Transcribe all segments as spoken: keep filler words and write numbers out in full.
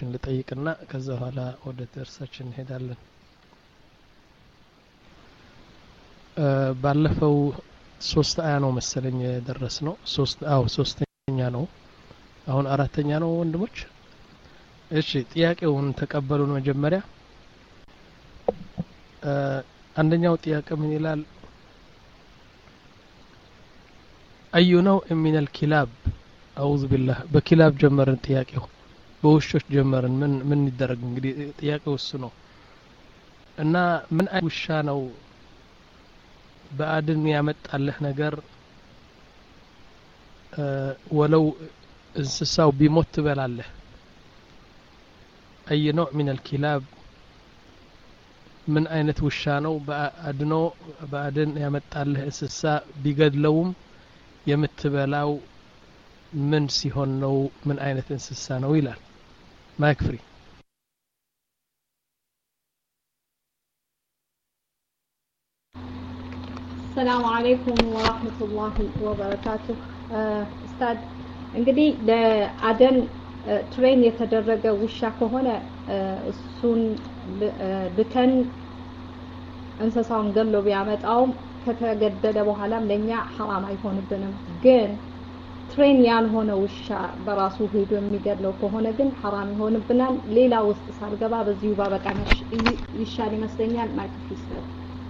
ጥያቄዎችን ልጠይቅና ከዛ በኋላ ወደ ደርሳችን እንሄዳለን። ባለፈው ሶስት አያ ነው መሰለኝ ደረስ ነው ሶስት አው ሶስተኛ ነው አሁን አራተኛ ነው ወንድሞች። እሺ ጥያቄውን ተቀበሉን። መጀመሪያ አንደኛው ጥያቄ ምን ይላል? አዩ ነው من الكلاب اعوذ بالله በኪላብ ጀመርን ጥያቄው በውሾች ጀመርን ምን ምን ይደረግ እንግዲህ ጥያቄው እሱ ነው እና ምን አይ ውሻ ነው በአድን ያመጣልህ ነገር ወለው እንስሳው ቢሞት ትበላለህ? አይ ነው من الكلاب ምን አይነት ውሻ ነው በአድኖ በአድን ያመጣልህ እንስሳ ቢገድለውም የምትበላው ምን ሲሆን ነው? ምን አይነት እንስሳ ነው ይላል። ማይክ ፍሪ። السلام عليكم ورحمة الله وبركاته. ኡስታዝ እንግዲህ ለአደን ትሬን የተደረገ ውሻ ከሆነ እሱን ልተን እንስሳውን ገሎ ቢያመጣውም ከተገደለ በኋላም ለኛ حرام አይሆንብንም። ግን ትሬን ያልሆነ ውሻ በራሱ ሄዶ የሚገድለው ከሆነ ግን حرام ይሆንብናል። ሌላ ውስጥ ሳልገባ በዚሁ ባበቃ ይሻል ይመስለኛል። ማይክ ፊስተር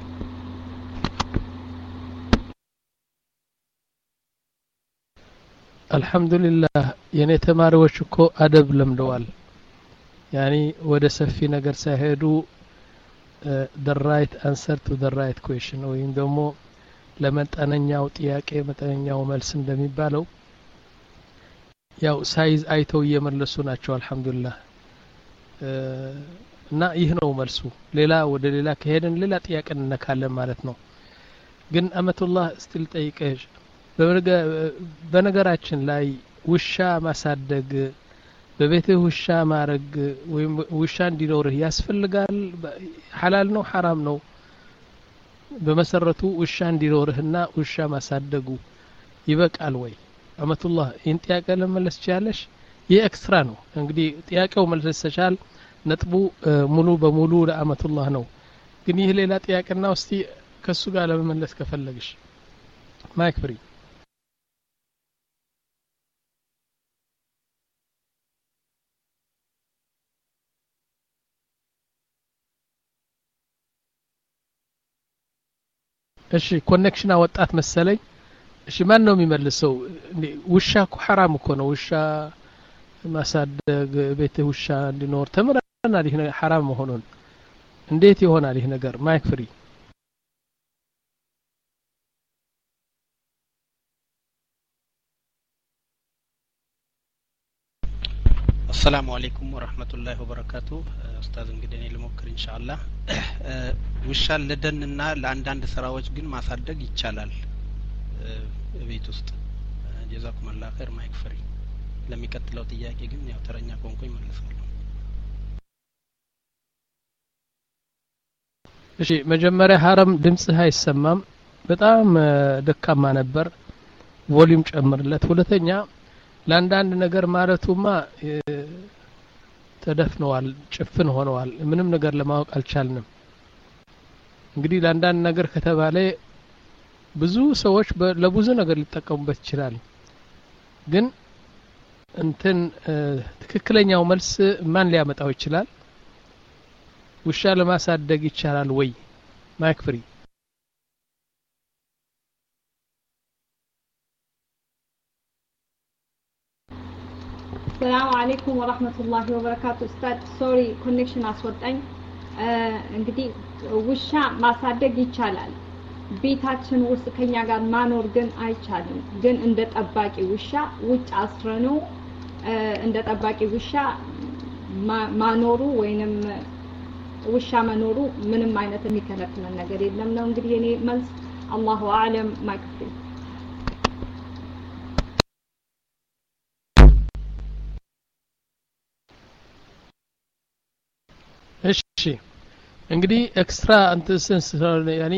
አልহামዱሊላህ የኔ ተማሪዎች እኮ አደብ ለምደዋል። ያኒ ወደ ሰፊ ነገር ሳይሄዱ the right answer to the right question ወይም ደግሞ ለመጠነኛው ጥያቄ መጠነኛው መልስ እንደሚባለው ያው ሳይዝ አይተው እየመለሱ ናቸው። አልহামዱሊላህ እና ይህ ነው መልሱ። ሌላ ወደ ሌላ ከሄድን ሌላ ጥያቄ እንነካለን ማለት ነው። ግን አመቱላህ ስቲል ጠይቀሽ በነገራችን ላይ ውሻ ማሳደግ በቤትህ ውሻ ማረግ ወይም ውሻ እንዲኖርህ ያስፈልጋል? ሐላል ነው ሐራም ነው? በመሰረቱ ውሻ እንዲኖርህና ውሻ ማሳደጉ ይበቃል ወይ? አመቱላህ ይህን ጥያቄ ለመመለስ ቻለሽ? ይህ ኤክስትራ ነው። እንግዲህ ጥያቄው መልስ ተቻል ነጥቡ ሙሉ በሙሉ ለአመቱላህ ነው። ግን ይህ ሌላ ጥያቄና እስቲ ከሱ ጋር ለመመለስ ከፈለግሽ ማይክ ፍሪ። እሺ ኮኔክሽን አወጣት መሰለኝ። እሺ ማን ነው የሚመልሰው? ውሻ እኮ حرام እኮ ነው። ውሻ ማሳደግ ቤት ውሻ እንዲኖር ተምረናል። ይሄ حرام መሆኑን እንዴት ይሆናል ይሄ ነገር? ማይክ ፍሪ። السلام عليكم ورحمة الله وبركاته. ኡስታዝ እንግዲህ እኔ ልሞክር ኢንሻአላህ። ውሻን ለደንና ለአንዳንድ ስራዎች ግን ማሳደግ ይቻላል ቤት ውስጥ። ጀዛኩም አላህ ኸይር። ማይክ ፍሪ። ለሚቀጥለው ጥያቄ ግን ያው ተረኛ ቆንቆኝ መልሳለሁ። እሺ መጀመሪያ ሐረም ድምጽህ አይሰማም፣ በጣም ደካማ ነበር። ቮሊዩም ጨምርለት። ሁለተኛ ለአንዳንድ ነገር ማለቱማ ተደፍነዋል፣ ጭፍን ሆነዋል። ምንም ነገር ለማወቅ አልቻልንም። እንግዲህ ለአንዳንድ ነገር ከተባለ ብዙ ሰዎች ለብዙ ነገር ሊጠቀሙበት ይችላል። ግን እንትን ትክክለኛው መልስ ማን ሊያመጣው ይችላል? ውሻ ለማሳደግ ይቻላል ወይ? ማይክ ፍሪ። السلام عليكم ورحمة الله وبركاته. أستاذ سوري كونكشن አስወጣኝ። እንግዲህ ውሻ ማሳደግ ይቻላል። ቤታችን ውስጥ ከኛ ጋር ማኖር ግን አይቻልም። ግን እንደ ጠባቂ ውሻ ውጭ አስረነው እንደ ጠባቂ ውሻ ማኖሩ ወይንም ውሻ መኖሩ ምንም አይነት የሚከለክለን ነገር የለም ነው እንግዲህ እኔ መልስ። አላሁ አዕለም። ማክፊ እሺ እንግዲህ ኤክስትራ አንተሰንስ ያኒ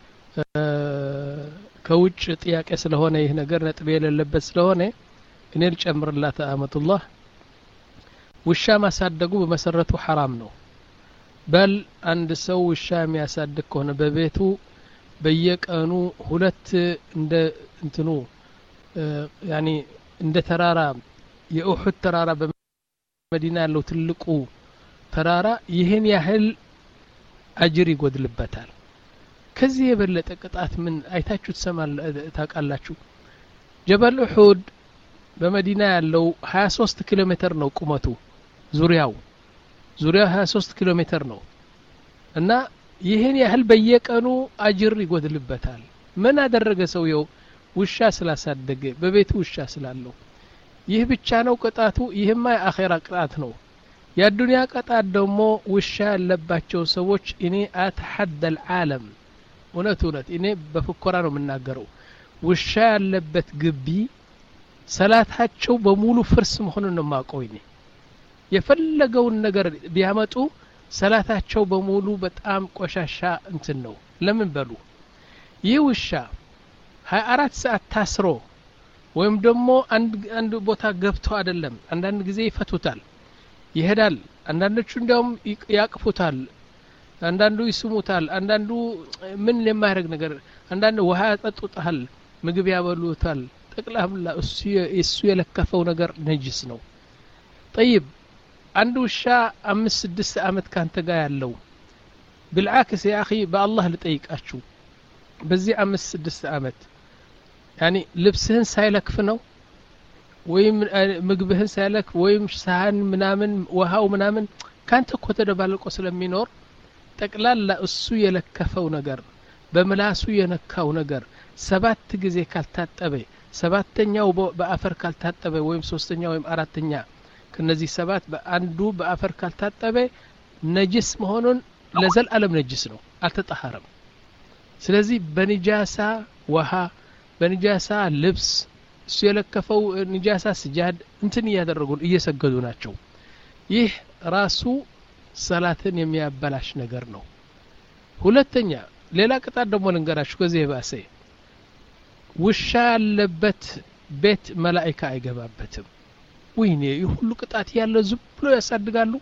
ከውጭ ጥያቄ ስለሆነ ይህ ነገር ነጥብ የሌለበት ስለሆነ እኔ ልጨምርላት አመቱላህ። ውሻ ማሳደጉ በመሰረቱ حرام ነው በል አንድ ሰው ውሻ የሚያሳድግ ከሆነ በቤቱ በየቀኑ ሁለት እንደ እንትኑ ያኒ እንደ ተራራ የኡሁድ ተራራ በመዲና ያለው ትልቁ ተራራ ይሄን ያህል አጅር ይጎድልበታል ከዚህ የበለጠ ቅጣት ምን አይታችሁ ተሰማል ታቃላችሁ ጀበል ኡሁድ በመዲና ያለው ሃያ ሶስት ኪሎ ሜትር ነው ቁመቱ ዙሪያው ዙሪያው ሃያ ሶስት ኪሎ ሜትር ነው እና ይሄን ያህል በየቀኑ አጅር ይጎድልበታል ምን አደረገ ሰውየው ውሻ ስላሳደገ በቤቱ ውሻ ስላለው ይህ ብቻ ነው ቅጣቱ ይሄማ የአኺራ ቅጣት ነው የዱንያ ቅጣት ደግሞ ውሻ ያለባቸው ሰዎች እኔ አተሐደ العالم እውነት እውነት እኔ በፍኮራ ነው የምናገረው ውሻ ያለበት ግቢ ሰላታቸው በሙሉ ፍርስ መሆኑን ነው ማቀው እኔ የፈለገውን ነገር ቢያመጡ ሰላታቸው በሙሉ በጣም ቆሻሻ እንትን ነው ለምን በሉ ይህ ውሻ ሃያ አራት ሰዓት ታስሮ ወይም ደግሞ አንድ አንድ ቦታ ገብቶ አይደለም አንዳንድ ጊዜ ይፈቱታል ይሄዳል አንዳንዶቹ እንደውም ያቅፉታል አንዳንዱ ይስሙታል አንዳንዱ ምን ለማድረግ ነገር አንዳንዱ ውሃ ያጠጡታል ምግብ ያበሉታል ጠቅላላ እሱ እሱ የለከፈው ነገር ነጅስ ነው طيب አንድ ውሻ አምስት ስድስት አመት ካንተ ጋር ያለው بالعكس يا اخي بالله ልጠይቃችሁ በዚህ አምስት ስድስት አመት ያኒ ልብስህን ሳይለክፍ ነው ወይም ምግብህን ሳይለክ ወይም ሳህን ምናምን ውሃው ምናምን ካንተ እኮ ተደባልቆ ስለሚኖር ጠቅላላ እሱ የለከፈው ነገር በመላሱ የነካው ነገር ሰባት ጊዜ ካልታጠበ ሰባተኛው በአፈር ካልታጠበ ወይም ሶስተኛው ወይም አራተኛ ከነዚህ ሰባት በአንዱ በአፈር ካልታጠበ ነጅስ መሆኑን ለዘላለም ነጅስ ነው አልተጣሐረም ስለዚህ በንጃሳ ውሃ በንጃሳ ልብስ እሱ የለከፈው ንጃሳ ስጃድ እንትን ያደረጉ እየሰገዱ ናቸው ይህ ራሱ ሰላትን የሚያበላሽ ነገር ነው ሁለተኛ ሌላ ቅጣት ደግሞ ልንገራችሁ ከዚህ ባሰ ውሻ ያለበት ቤት መላእክት አይገባበትም ወይኔ ይሁሉ ቅጣት ያለ ዝም ብሎ ያሳድጋሉ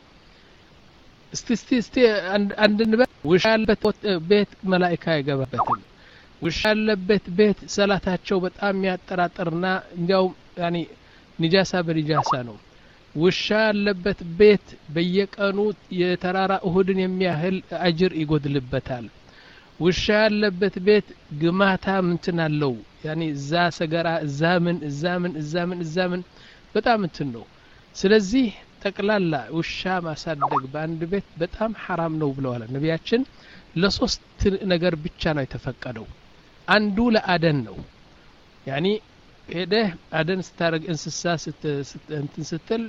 እስቲ እስቲ እስቲ አንድ ንበል ውሻ ያለበት ቤት መላእክት አይገባበትም ውሻ ያለበት ቤት ሰላታቸው በጣም ያጠራጥርና እንዲያው ያኒ ንጃሳ በንጃሳ ነው ውሻ ያለበት ቤት በየቀኑ የተራራ እሁድን የሚያህል አጅር ይጎድልበታል ውሻ ያለበት ቤት ግማታ እንትን አለው ያኒ ዛ ሰገራ ዛምን ዛምን ዛምን ዛምን በጣም እንትን ነው ስለዚህ ጠቅላላ ውሻ ማሳደግ በአንድ ቤት በጣም حرام ነው ብለዋል ነብያችን ለሶስት ነገር ብቻ ነው የተፈቀደው አንዱ ለአደን ነው ያኒ ሄደ አደን ስታረግ እንስሳ እንትን ስትል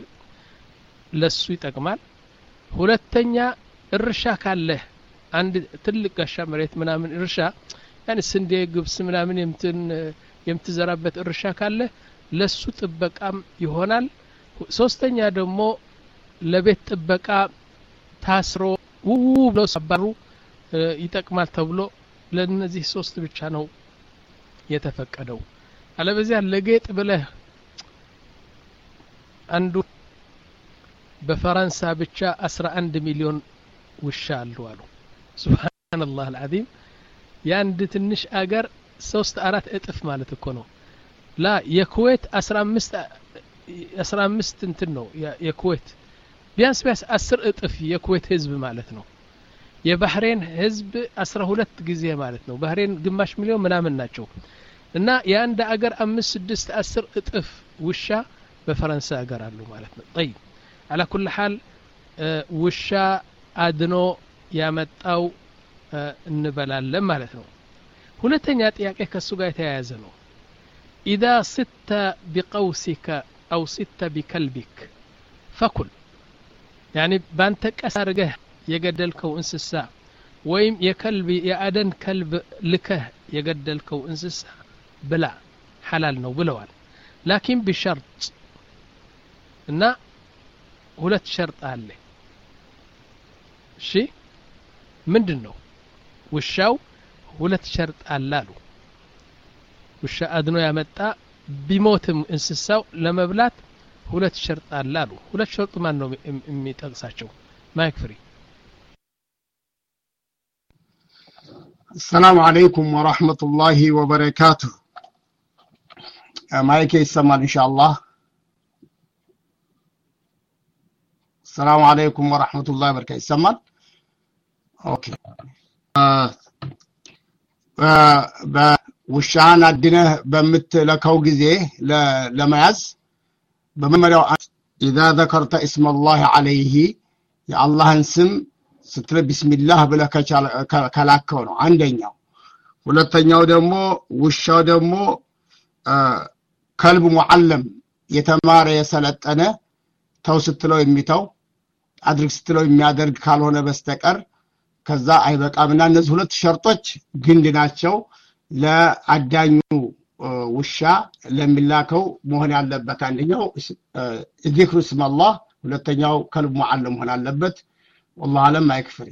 ለሱ ይጠቅማል ሁለተኛ እርሻ ካለ አንድ ትልቅ ጋሻ መሬት ምናምን እርሻ ያኒ ስንዴ ግብስ ምናምን የምትን የምትዘራበት እርሻ ካለ ለሱ ጥበቃም ይሆናል ሶስተኛ ደግሞ ለቤት ጥበቃ ታስሮ ውው ብሎ ሰባሩ ይጠቅማል ተብሎ ለነዚህ ሶስት ብቻ ነው የተፈቀደው አለበዚያ ለጌጥ ብለህ አንዱ በፈረንሳ ብቻ አስራ አንድ ሚሊዮን ውሻ አሉ አሉ ሱብሃንአላህ العظيم ያንድ ትንሽ አገር ሶስት አራት እጥፍ ማለት እኮ ነው ላ የኩዌት አስራ አምስት አስራ አምስት እንትን ነው የኩዌት ቢያንስ ቢያንስ አስር እጥፍ የኩዌት ህዝብ ማለት ነው የባህሬን ህዝብ አስራ ሁለት ጊዜ ማለት ነው ባህሬን ግማሽ ሚሊዮን ምናምን ናቸው እና ያንድ አገር አምስት ስድስት አስር እጥፍ ውሻ በፈረንሳ አገር አሉ ማለት ነው طيب على كل حال ውሻ አድኖ ያመጣው እንበላለን ማለት ነው ሁለተኛ ጥያቄ ከሱ ጋር የተያያዘ ነው اذا صدت بقوسك او صدت بكلبك فكل يعني بانت ቀሳርገህ የገደልከው እንስሳ ወይም የከልብ የአደን ከልብ ልከህ የገደልከው እንስሳ ብላ حلال ነው ብለዋል لكن بشرط እና ሁለት ሸርጥ አለ እሺ ምንድነው ውሻው ሁለት ሸርጥ አላሉ ውሻ አድኖ ያመጣ ቢሞትም እንስሳው ለመብላት ሁለት ሸርጥ አለ አሉ ሁለት ሸርጥ ማን ነው የሚጠቅሳቸው ማይክ ፍሪ السلام عليكم ورحمة الله وبركاته مايك يسمع إن شاء الله السلام عليكم ورحمة الله وبركاته يسمع أوكي آه آه وشان عندنا بمت لكو جزيه لماز بمريو إذا ذكرت اسم الله عليه يا الله انسم ስትለ ቢስሚላህ ብለህ ከላከው ነው አንደኛው ሁለተኛው ደግሞ ውሻው ደግሞ ከልብ ሙዓለም የተማረ የሰለጠነ ተው ስትለው የሚተው አድርግ ስትለው የሚያደርግ ካልሆነ በስተቀር ከዛ አይበቃምና እነዚህ ሁለት ሸርጦች ግንድ ናቸው ለአዳኙ ውሻ ለሚላከው መሆን ያለበት አንደኛው ذكر اسم الله ሁለተኛው ከልብ ሙዓለም መሆን አለበት والله علم ما يكفري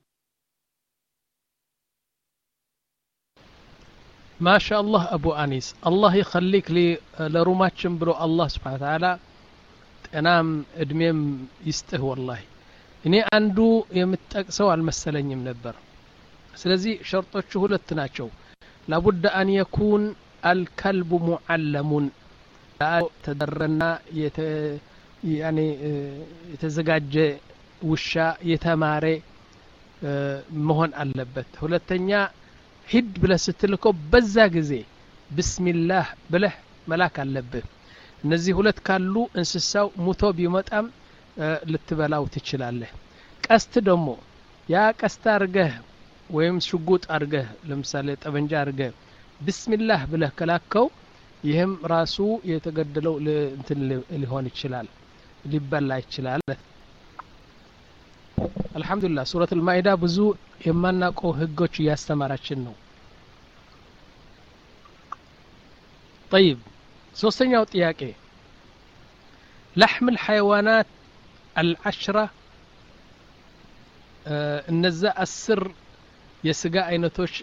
ما شاء الله أبو أنيس الله يخليك لي لروماتشن برو الله سبحانه وتعالى أنام ادميم يسته والله إني عنده يمتقسو على المسلين يمنبر سلازي شرطوቹ ሁለት ናቸው لابد أن يكون الكلب معلم تدرنا يت يعني يتزጋጀ ውሻ የተማረ መሆን አለበት ሁለተኛ ሂድ ብለህ ስትልከው በዛ ጊዜ ቢስሚላህ ብለህ መላክ አለበት እነዚህ ሁለት ካሉ እንስሳው ሙቶ ቢመጣም ልትበላው ትችላለህ ቀስት ደግሞ ያ ቀስት አርገህ ወይም ሽጉጥ አርገህ ለምሳሌ ጠበንጃ አርገህ ቢስሚላህ ብለህ ከላከው ይሄም ራሱ የተገደለው እንትን ሊሆን ይችላል ሊበላ ይችላል الحمد لله سورة المائدة بزو يماناقو هجوش ياستماراتشن نو طيب سوستنياو ጥያቄ لحم الحيوانات العشرة እነዛ አስር የስጋ አይነቶች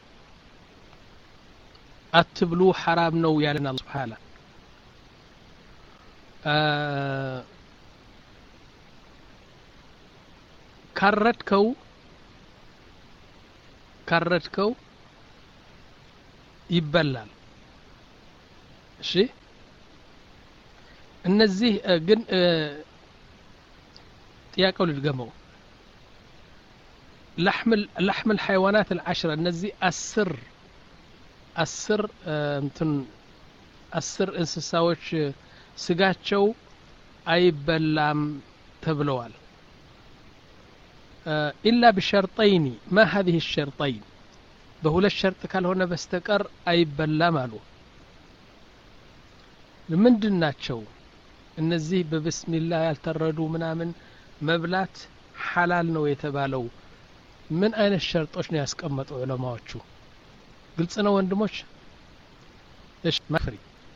አትብሉ حرام ነው ያለና አላህ Subhanahu ካረድከው ካረድከው ይበላል እሺ እነዚህ ግን ጥያቄው ልድገመው لحم لحم الحيوانات العشرة እነዚህ አስር አስር እንትን አስር እንስሳዎች ስጋቸው አይበላም ተብለዋል إلا بشرطين ما هذه الشرطين بهول الشرط قال هنا بستقر أي بلا مالو لمن دناتشو النزيه ببسم الله يلتردو منامن مبلات حلال نو يتبالو من أين الشرط وشني أسكمت علماء وشو قلت أنا وندموش إيش ما فري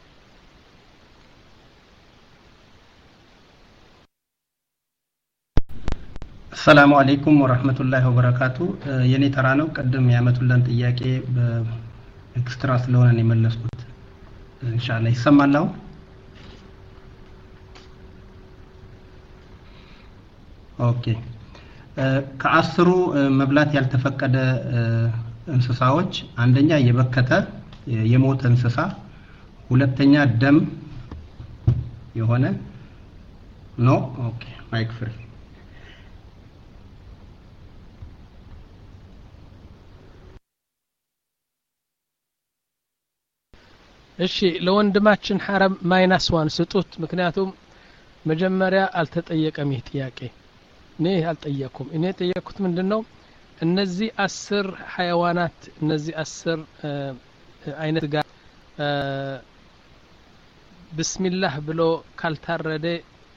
السلام عليكم ورحمة الله وبركاته يني ترانو قدم يامتولن ጥያቄ በኤክስትራ ስለሆነ ነው የመለስኩት ኢንሻአላህ ይሰማል ነው ኦኬ ከአስሩ መብላት ያልተፈቀደ እንስሳዎች አንደኛ የበከተ የሞተ እንስሳ ሁለተኛ ደም የሆነ ኖ ኦኬ ማይክ ፍሪ እሺ ለወንድማችን حرام ማይናስ ዋን ስጡት ምክንያቱም መጀመሪያ አልተጠየቀም ይህ ጥያቄ እኔ አልጠየኩም እኔ ጠየቅኩት ምንድነው እነዚህ አስር حيوانات እነዚህ አስር አይነት ጋር ቢስሚላህ ብሎ ካልታረደ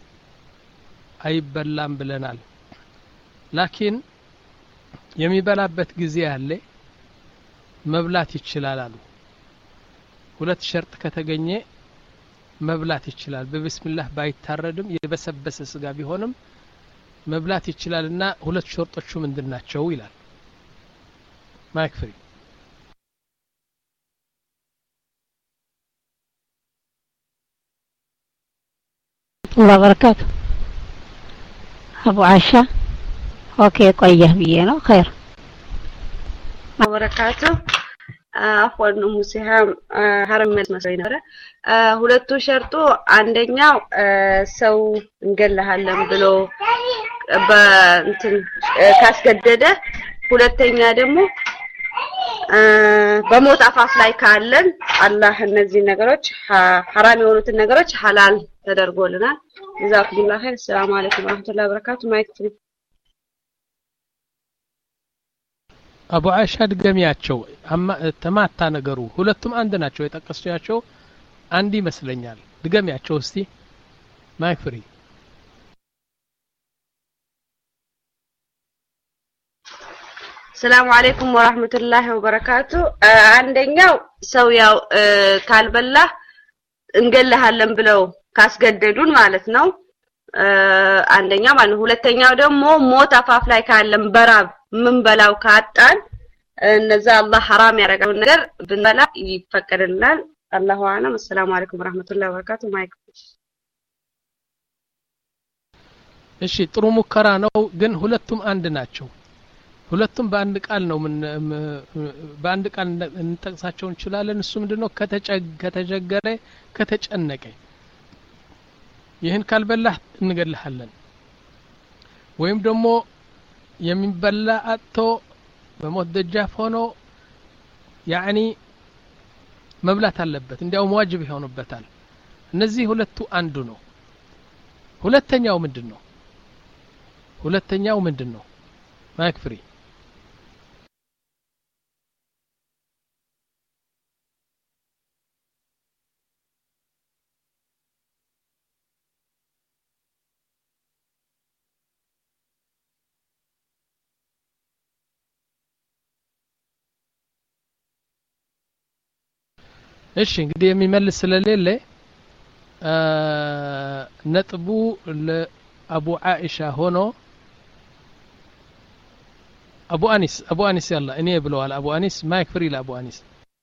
አይበላም ብለናል ላኪን የሚበላበት ጊዜ አለ መብላት ይችላል አሉ ሁለት ሸርጥ ከተገኘ መብላት ይችላል በቢስሚላህ ባይታረድም የበሰበሰ ስጋ ቢሆንም መብላት ይችላልና ሁለት ሸርጦቹ ምንድናቸው ይላል ማይክ ፍሪ الله وبركاته أبو عائشة أوكي قيه بينا خير وبركاته አፎን ሙሲሃም ሐረም መስለኝ ነበር ሁለቱ ሸርጡ አንደኛው ሰው እንገለሃለን ብሎ በእንትን ካስገደደ ሁለተኛ ደግሞ በሞት አፋፍ ላይ ካለን አላህ እነዚህ ነገሮች ሐራም የሆኑትን ነገሮች ሐላል ተደርጎልናል ጀዛኩሙላህ ኸይር ሰላም አለይኩም ወራህመቱላሂ ወበረካቱ ማይክ ፍሪ አቡ አይሻ ድገሚያቸው ተማታ ነገሩ ሁለቱም አንድ ናቸው የጠቀስያቸው አንድ ይመስለኛል ድገሚያቸው እስቲ ማይክ ፍሪ ሰላም አለይኩም ወራህመቱላሂ ወበረካቱ አንደኛው ሰው ያው ካልበላ እንገለሃለን ብለው ካስገደዱን ማለት ነው አንደኛው ማለት ሁለተኛው ደግሞ ሞት አፋፍ ላይ ካለን በራብ ምን በላው ካጣን እነዛ አላህ حرام ያረጋው ነገር ብንበላ ይፈቀድልናል አላሁ አለም ሰላም አለይኩም ወራህመቱላሂ ወበረካቱ ማይክ እሺ ጥሩ ሙከራ ነው ግን ሁለቱም አንድ ናቸው ሁለቱም በአንድ ቃል ነው ምን በአንድ ቃል እንጠቅሳቸው እንችላለን እሱ ምንድነው ከተቸገረ ከተጨነቀ ይህን ካልበላህ እንገለሃለን ወይም ደግሞ የሚበላ አጥቶ በሞት ደጃፍ ሆኖ ያኒ መብላት አለበት እንዲያውም ዋጅብ ይሆንበታል እነዚህ ሁለቱ አንዱ ነው ሁለተኛው ምንድነው ሁለተኛው ምንድነው ማይክ ፍሪ እሺ እንግዲህ የሚመልስ ስለሌለ ነጥቡ ለአቡ አይሻ ሆኖ አቡ አኒስ አቡ አኒስ ያላ እኔ ብለዋል አቡ አኒስ ማይክ ፍሪ ለአቡ አኒስ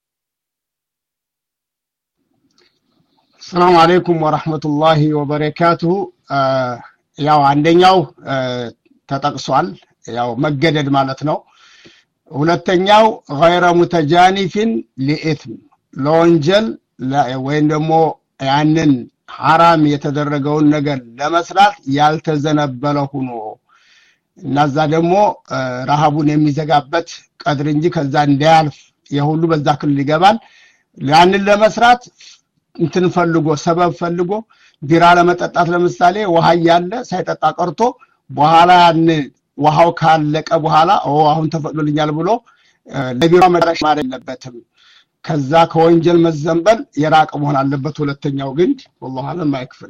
ሰላም አለይኩም ወራህመቱላሂ ወበረካቱሁ ያው አንደኛው ተጠቅሷል ያው መገደድ ማለት ነው ሁለተኛው غير متجانف لإثم ለወንጀል ወይም ደግሞ ያንን حرام የተደረገውን ነገር ለመስራት ያልተዘነበለ ሆኖ እናዛ ደግሞ ረሃቡን የሚዘጋበት ቀድር እንጂ ከዛ እንዳያልፍ የሁሉ በዛ ክልል ይገባል ያንን ለመስራት እንትን ፈልጎ ሰበብ ፈልጎ ቢራ ለመጠጣት ለምሳሌ ውሃ ያለ ሳይጠጣ ቀርቶ በኋላ ያን ውሃው ካለቀ በኋላ ኦ አሁን ተፈቅዶልኛል ብሎ ለቢራ መድረሽ ማለበትም ከዛ ከወንጀል መዘንበል የራቀ መሆን አለበት ሁለተኛው ግን والله አለም ማይክፍሪ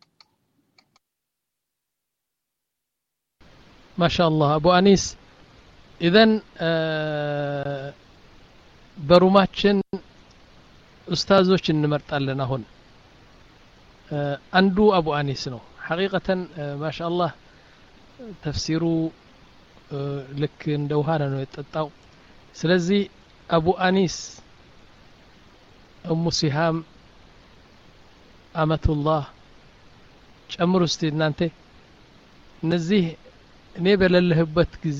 ما شاء الله ابو انيس اذا በሩማችን ኡስታዞች እንመርጣለን አሁን አንዱ አቡ አኒስ ነው حقيقة ما شاء الله ተፍሲሩ ልክ እንደ ውሃ ነው የጠጣው ስለዚህ አቡ አኒስ ኡሙ ሲሃም አመቱላህ ጨምሩ እስቲ እናንተ እነዚህ እኔ በለለህበት ጊዜ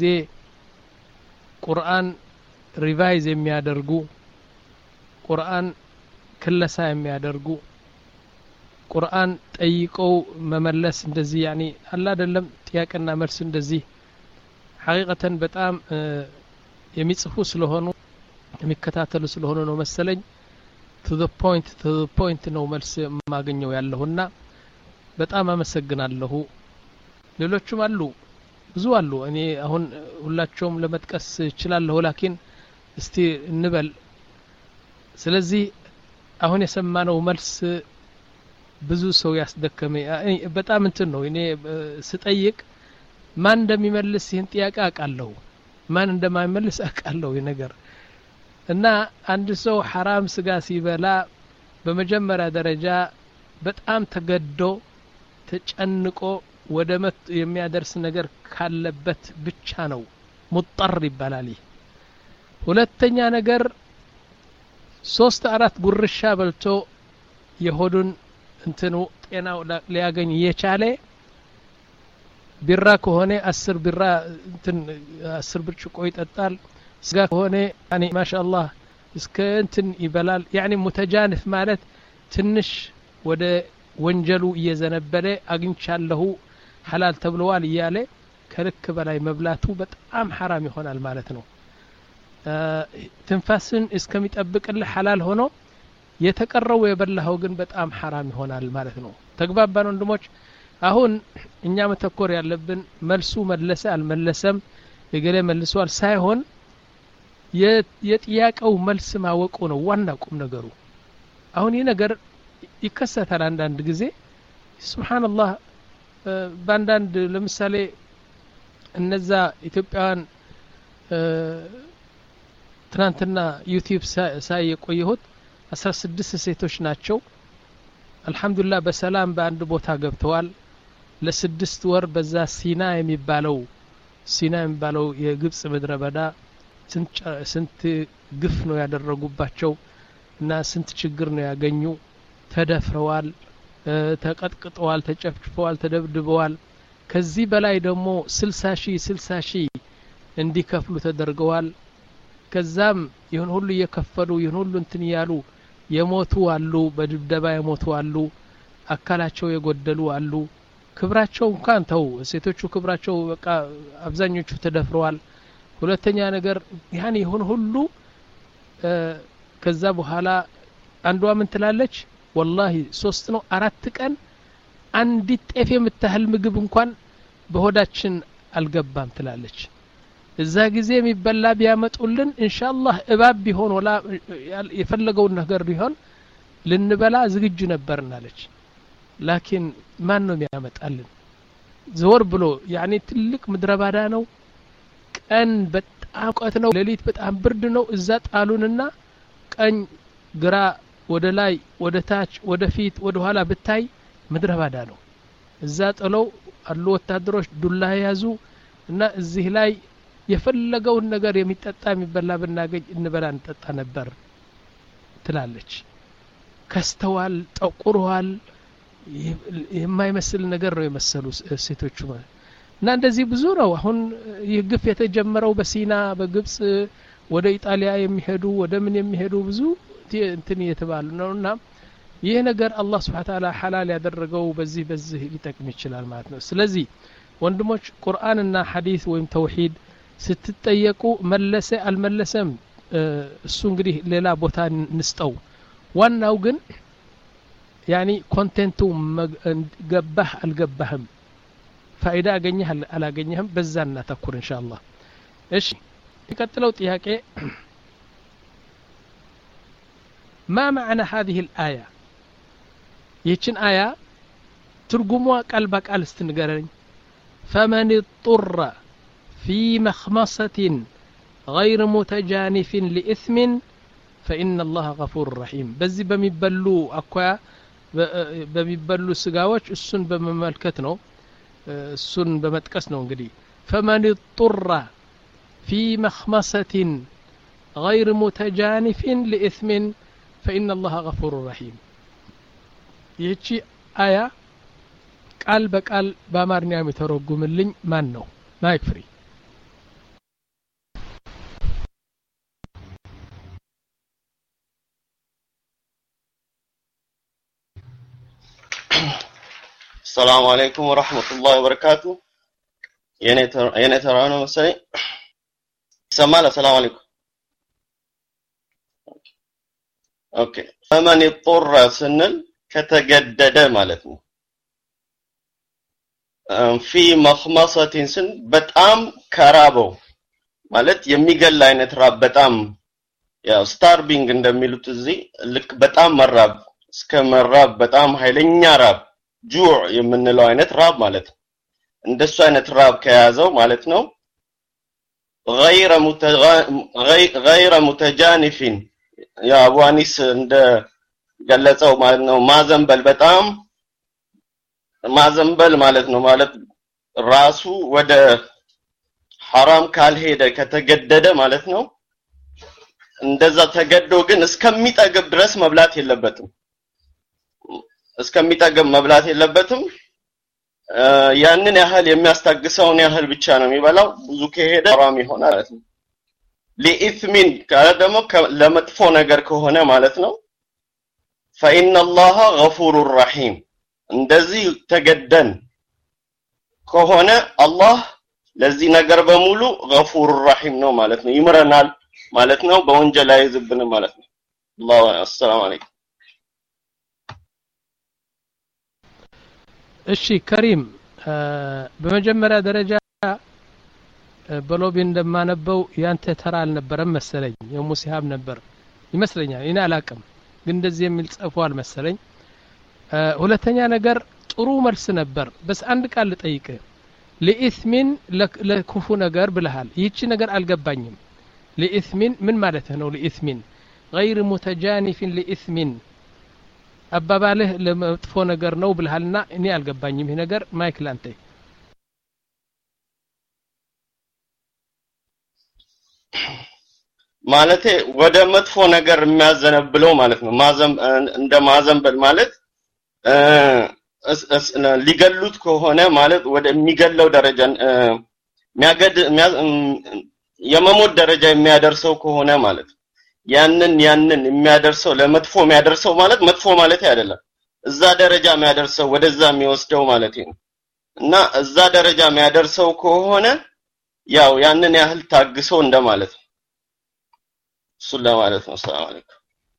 ቁርአን ሪቫይዝ የሚያደርጉ ቁርአን ክለሳ የሚያደርጉ ቁርአን ጠይቀው መመለስ እንደዚህ ያኒ አላ አይደለም ጥያቄና መልስ እንደዚህ حقيقة በጣም የሚጽፉ ስለሆኑ የሚከታተሉ ስለሆኑ ነው መሰለኝ to the point to the point ነው መልስ ማገኘው ያለውና በጣም አመሰግናለሁ ሌሎችም አሉ ብዙ አሉ እኔ አሁን ሁላቸውም ለመጥቀስ ይችላልሁ ላኪን እስቲ እንበል ስለዚህ አሁን የሰማነው መልስ ብዙ ሰው ያስደከመ በጣም እንትን ነው እኔ ስጠይቅ ማን እንደሚመልስ ይህን ጥያቄ አቃለሁ ማን እንደማይመልስ አቃለሁ ይነገር እና አንድ ሰው حرام ስጋ ሲበላ በመጀመሪያ ደረጃ በጣም ተገዶ ተጨንቆ ወደ መት የሚያደርስ ነገር ካለበት ብቻ ነው ሙጠር ይባላል ሁለተኛ ነገር ሶስት አራት ጉርሻ በልቶ የሆዱን እንትኑ ጤናው ሊያገኝ የቻለ ቢራ ከሆነ አስር ቢራ እንትን አስር ብርጭቆ ይጠጣል ስጋ ከሆነ ያኒ ማሻአላህ እስከ እንትን ይበላል ያኒ ሙተጃንፍ ማለት ትንሽ ወደ ወንጀሉ እየዘነበለ አግኝቻለሁ ሐላል ተብለዋል ይያለ ከልክ በላይ መብላቱ በጣም حرام ይሆናል ማለት ነው ትንፋስን እስከሚጠብቅልህ ሐላል ሆኖ የተቀረው የበላው ግን በጣም حرام ይሆናል ማለት ነው ተግባባን ወንድሞች አሁን እኛ መተኮር ያለብን መልሱ መለሰ አልመለሰም የገለ መልሷል ሳይሆን የጥያቄው መልስ ማወቁ ነው ዋና ቁም ነገሩ አሁን ይሄ ነገር ይከሰታል አንዳንድ ጊዜ ሱብሃንአላህ ባንዳንድ ለምሳሌ እነዛ ኢትዮጵያውያን ትናንትና ዩቲዩብ ሳይ የቆየሁት አስራ ስድስት ሴቶች ናቸው አልহামዱሊላህ በሰላም በአንድ ቦታ ገብተዋል ለስድስት ወር በዛ ሲና የሚባለው ሲና የሚባለው የግብጽ ምድረ በዳ ስንት ግፍ ነው ያደረጉባቸው እና ስንት ችግር ነው ያገኙ ተደፍረዋል ተቀጥቅጠዋል ተጨፍጭፈዋል ተደብድበዋል ከዚህ በላይ ደግሞ ስልሳ ሺህ ስልሳ ሺህ እንዲከፍሉ ተደርገዋል ከዛም ይሁን ሁሉ እየከፈሉ ይሁን ሁሉ እንትን ያሉ የሞቱ አሉ በድብደባ የሞቱ አሉ አካላቸው የጎደሉ አሉ ክብራቸው እንኳን ተው ሴቶቹ ክብራቸው በቃ አብዛኞቹ ተደፍረዋል ሁለተኛ ነገር ያኒ ይሁን ሁሉ ከዛ በኋላ አንዷ ምን ትላለች والله ሶስት ነው አራት ቀን አንድ ጤፍ የምታህል ምግብ እንኳን በሆዳችን አልገባም ትላለች እዛ ጊዜ የሚበላ ቢያመጡልን ኢንሻአላህ እባብ ቢሆን ወላ የፈለገው ነገር ቢሆን ልንበላ ዝግጁ ነበርናለች ላኪን ማን ነው የሚያመጣልን ዘወር ብሎ ያኒ ትልቅ ምድረባዳ ነው ቀን በጣም ቆት ነው ሌሊት በጣም ብርድ ነው እዛ ጣሉንና ቀኝ ግራ ወደ ላይ ወደ ታች ወደ ፊት ወደ ኋላ ብታይ ምድረባዳ ነው እዛ ጥለው አሉ ወታደሮች ዱላ ያዙ እና እዚህ ላይ የፈለገው ነገር የሚጠጣ የሚበላ ብናገኝ እንበላ እንጠጣ ነበር ትላለች ከስተዋል ጠቁሯል የማይመስል ነገር ነው የመሰሉ ሴቶቹ እና እንደዚህ ብዙ ነው አሁን ይግፍ የተጀመረው በሲና በግብጽ ወደ ኢጣሊያ የሚሄዱ ወደ ምን የሚሄዱ ብዙ እንትን የተባሉ ነውና ይሄ ነገር አላህ Subhanahu Wa Ta'ala ሐላል ያደረገው በዚህ በዚህ ሊጠቅም ይችላል ማለት ነው ስለዚህ ወንድሞች ቁርአንና ሐዲስ ወይም ተውሂድ ስትጠየቁ መለሰ አልመለሰም እሱ እንግዲህ ሌላ ቦታ ንስጠው ዋናው ግን ያኒ ኮንቴንቱ ገባህ አልገባህም ፋይዳ አገኘህ አላገኘህም በዛና ተኩር ኢንሻአላህ እሺ ይቀጥለው ጥያቄ ما معنى هذه الآية يتشن آية ترجموا قلب قال استنقرن فمن اضطر في مخمصة غير متجانف لإثم فإن الله غفور رحيم بزي بميبلو أكوا بميبلو سقاوش السن بمملكتنو السن بمتكسنو انقدي فمن اضطر في مخمصة غير متجانف لإثم فإن الله غفور رحيم يجي آية قال بقال بامارنيا مترجملኝ ማን ነው ማይክ ፍሪ السلام عليكم ورحمة الله وبركاته የኔ ተራ ነው መሰለኝ ሰማላ ሰላም አለይኩም ኦኬ فمن اضطر ስንል ከተገደደ ማለት ነው في مخمصة ስን በጣም ከራበው ማለት የሚገል አይነት ራብ በጣም ያው ስታርቢንግ እንደሚሉት እዚህ ልክ በጣም መራብ እስከ መራብ በጣም ኃይለኛ ራብ ጁዕ የምንለው አይነት ራብ ማለት እንደሱ አይነት ራብ ከያዘው ማለት ነው غير غير متجانف يا ابو انيس እንደ ገለጸው ማለት ነው ማዘንበል በጣም ማዘንበል ማለት ነው ማለት ራሱ ወደ حرام ካልሄደ ከተገደደ ማለት ነው እንደዛ ተገዶ ግን እስከሚጠግብ ድረስ መብላት የለበትም እስከሚጠገብ መብላት የለበትም ያንን ያህል የሚያስታግሰውን ያህል ብቻ ነው የሚበላው ብዙ ከሄደ ሐራም ይሆናል ማለት ነው ለኢስሚን ካለ ደግሞ ለመጥፎ ነገር ከሆነ ማለት ነው فإن الله غفور رحيم እንደዚህ ተገደን ከሆነ አላህ ለዚህ ነገር በሙሉ غفور رحيم ነው ማለት ነው ይምረናል ማለት ነው በወንጀል አይዝብን ማለት ነው አላሁ አሰላሙ አለይኩም እሺ ከሪም በመጀመሪያ ደረጃ በሎቢ እንደማነበው ያንተ ተራ አልነበረም መሰለኝ የሙሲሃብ ነበር ይመስለኛል እኔ አላቅም ግን እንደዚህ የሚል ጽፏል መሰለኝ ሁለተኛ ነገር ጥሩ መልስ ነበር በስ አንድ ቃል ልጠይቅ ለኢስሚን ለክፉ ነገር ብለሃል ይህቺ ነገር አልገባኝም ለኢስሚን ምን ማለት ነው ለኢስሚን غير متجانف لإثم አባባልህ ለመጥፎ ነገር ነው ብለሃልና እኔ አልገባኝም ይሄ ነገር ማይክ ላንተ ማለቴ ወደ መጥፎ ነገር የሚያዘነብለው ማለት ነው ማዘም እንደ ማዘንበል ማለት ሊገሉት ከሆነ ማለት ወደ የሚገለው ደረጃ የሚያገድ የመሞት ደረጃ የሚያደርሰው ከሆነ ማለት ያንን ያንን የሚያደርሰው ለመጥፎ የሚያደርሰው ማለት መጥፎ ማለት አይደለም እዛ ደረጃ የሚያደርሰው ወደዛ የሚወስደው ማለት ነው እና እዛ ደረጃ የሚያደርሰው ከሆነ ያው ያንን ያህል ታግሶ እንደማለት ነው ሰላም አለይኩም ሰላም አለይኩም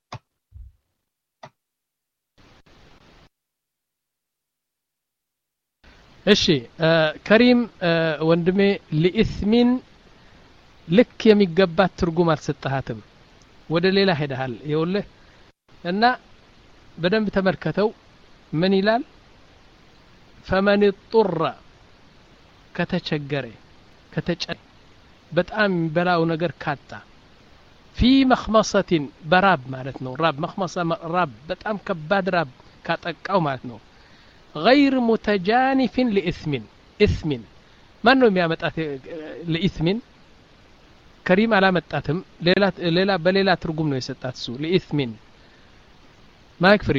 እሺ ከሪም ወንድሜ ለኢስሚን ልክ የሚገባት ትርጉም አልሰጣሃትም ወደ ሌላ ሄደሃል ይኸውልህ እና በደንብ ተመልከተው ምን ይላል فمن اضطر ከተቸገረ ከተጨ በጣም በላው ነገር ካጣ في مخمصة براب ማለት ነው ራብ مخمصة ራብ በጣም ከባድ ራብ ካጠቃው ማለት ነው غير متجانف لإثم إثم ማን ነው የሚያመጣት ለኢስም كريم على متاتم ليلة ليلة بليلة ترجم ነው የሰጣት እሱ لإثم ما يكفري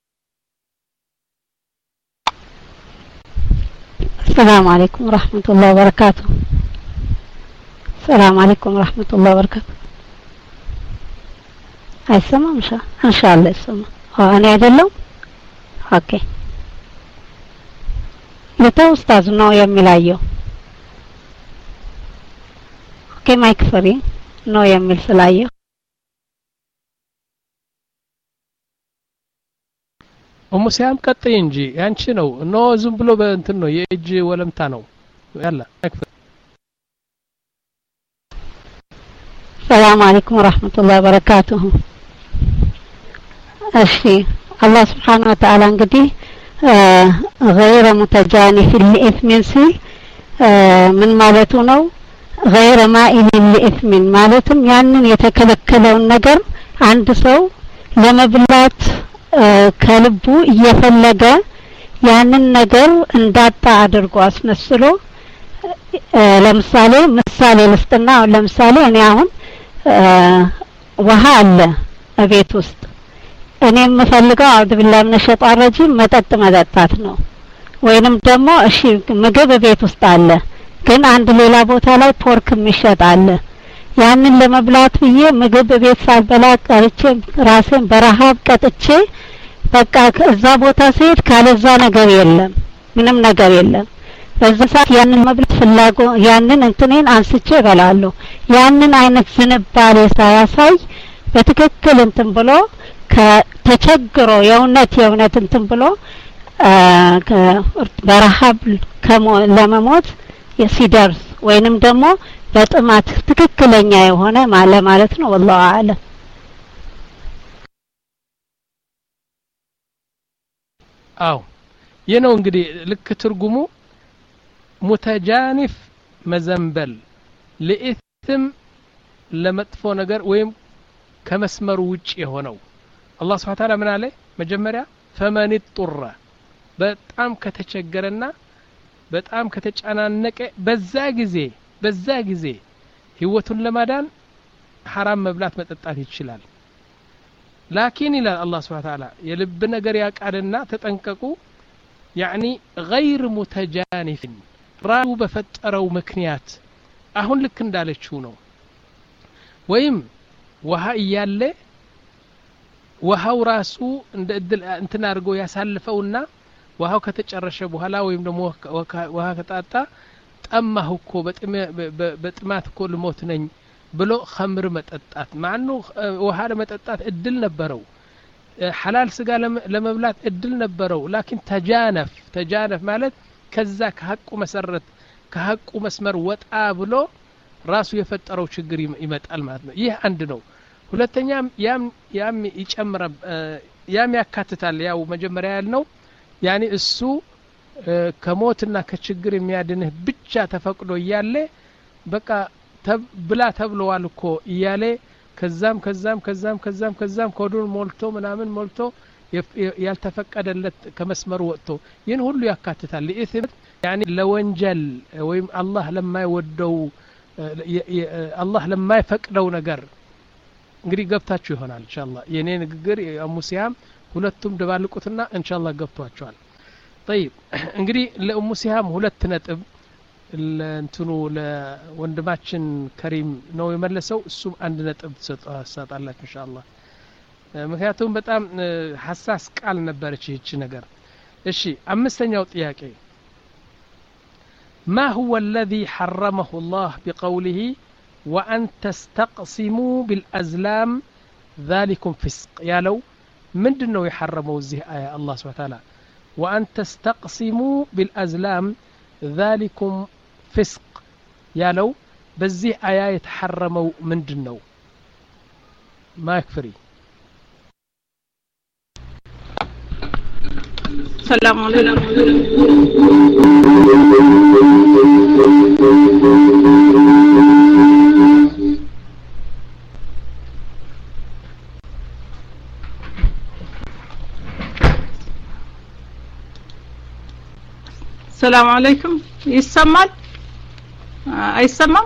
السلام عليكم ورحمة الله وبركاته السلام عليكم ورحمة الله وبركاته هيسمع مش ان شاء الله يسمع اه انا አይደለም ኦኬ ለተው ኡስታዝ ነው የሚላየው ኦኬ ማይክ ፍሪ ነው የሚል ስላየው ወሙሲያም ቀጥይ እንጂ ያንቺ ነው ኖ ዝም ብሎ በእንትን ነው የእጅ ወለምታ ነው ያላ السلام عليكم ورحمة الله وبركاته እሺ አላህ Subhanahu Wa Ta'ala እንግዲህ غير متجانف لإثم ሲል ምን ማለቱ ነው غير مائل لإثم ማለትም ያንን የተከለከለውን ነገር አንድ ሰው ለመብላት ከልቡ እየፈለገ ያንን ነገር እንዳጣ አድርጎ አስመስሎ ለምሳሌ ምሳሌ ልስጥና ለምሳሌ እኔ አሁን ውሃ አለ እቤት ውስጥ እኔ የምፈልገው አውድ ቢላህ ምን ሸጣን ረጂም መጠጥ መጠጣት ነው ወይንም ደግሞ እሺ ምግብ ቤት ውስጥ አለ ግን አንድ ሌላ ቦታ ላይ ፖርክ የሚሸጥ አለ ያንን ለመብላት ብዬ ምግብ ቤት ሳልበላ ቀርቼ ራሴን በረሃብ ቀጥቼ በቃ እዛ ቦታ ሲሄድ ካለዛ ነገር የለም ምንም ነገር የለም በዛ ሰዓት ያንን መብላት ፍላጎ ያንን እንትኔን አንስቼ እበላለሁ ያንን አይነት ዝንባሌ ሳያሳይ በትክክል እንትን ብሎ ከተቸግሮ የውነት የውነት እንትን ብሎ በረሃብ ለመሞት ሲደርስ ወይንም ደግሞ በጥማት ትክክለኛ የሆነ ማለት ነው والله اعلم አው የነው እንግዲህ ልክ ትርጉሙ ሙተጃኒፍ መዘንበል ለኢስም ለመጥፎ ነገር ወይም ከመስመሩ ውጪ የሆነው አላህ Subhanahu Ta'ala ምን አለ መጀመሪያ فمن اضطر በጣም ከተቸገረና በጣም ከተጫናነቀ በዛ ጊዜ በዛ ጊዜ ህይወቱን ለማዳን حرام መብላት መጠጣት ይችላል ላኪን ይላል አላህ Subhanahu Wa Ta'ala የልብ ነገር ያቃልና ተጠንቀቁ يعني غير متجانف ራሱ በፈጠረው ምክንያት አሁን ልክ እንዳለችው ነው ወይም ውሃ እያለ ውሃው ራሱ እንደ እድል እንትና አድርጎ ያሳልፈውና ውሃው ከተጨረሸ በኋላ ወይም ደግሞ ውሃ ከጣጣ ጠማሁ እኮ በጥማት እኮ ልሞት ነኝ ብሎ ኸምር መጠጣት ማኑ ውሃ ለመጠጣት እድል ነበረው ሐላል ስጋ ለመብላት እድል ነበረው ላኪን ተጃነፍ ተጃነፍ ማለት ከዛ ከሐቁ መሰረት ከሐቁ መስመር ወጣ ብሎ ራሱ የፈጠረው ችግር ይመጣል ማለት ነው ይህ አንድ ነው ሁለተኛም ያም ያም ይጨምራ ያም ያካትታል ያው መጀመሪያ ያልነው ያኒ እሱ ከሞትና ከችግር የሚያድንህ ብቻ ተፈቅዶ ይያለ በቃ ብላ ተብለዋል እኮ ይያለ ከዛም ከዛም ከዛም ከዛም ከዛም ኮዱን ሞልቶ ምናምን ሞልቶ ያልተፈቀደለት ከመስመሩ ወጥቶ ይህን ሁሉ ያካትታል ለኢስም ያኒ ለወንጀል ወይም አላህ ለማይወደው አላህ ለማይፈቅደው ነገር እንግዲህ ገብታችሁ ይሆናል ኢንሻአላህ የኔ ንግግር የሙሲያም ሁለቱም ደባልቁትና ኢንሻአላህ ገብቷቸዋል طيب እንግዲህ ለሙሲያም ሁለት ነጥብ ለእንትኑ ለወንድማችን ከሪም ነው የመለሰው እሱም አንድ ነጥብ ተሰጣላችሁ ኢንሻአላህ ምክንያቱም በጣም ሐሳስ ቃል ነበርች ይህች ነገር እሺ አምስተኛው ጥያቄ ما هو الذي حرمه الله بقوله وأن تستقسموا بالأزلام ذلكم فسق يا لو من دنو يحرموا الزه آية الله سبحانه وتعالى وأن تستقسموا بالأزلام ذلكم فسق يا لو بزه آية يتحرموا من دنو ما يكفري السلام عليكم السلام عليكم يسمعل አይሰማም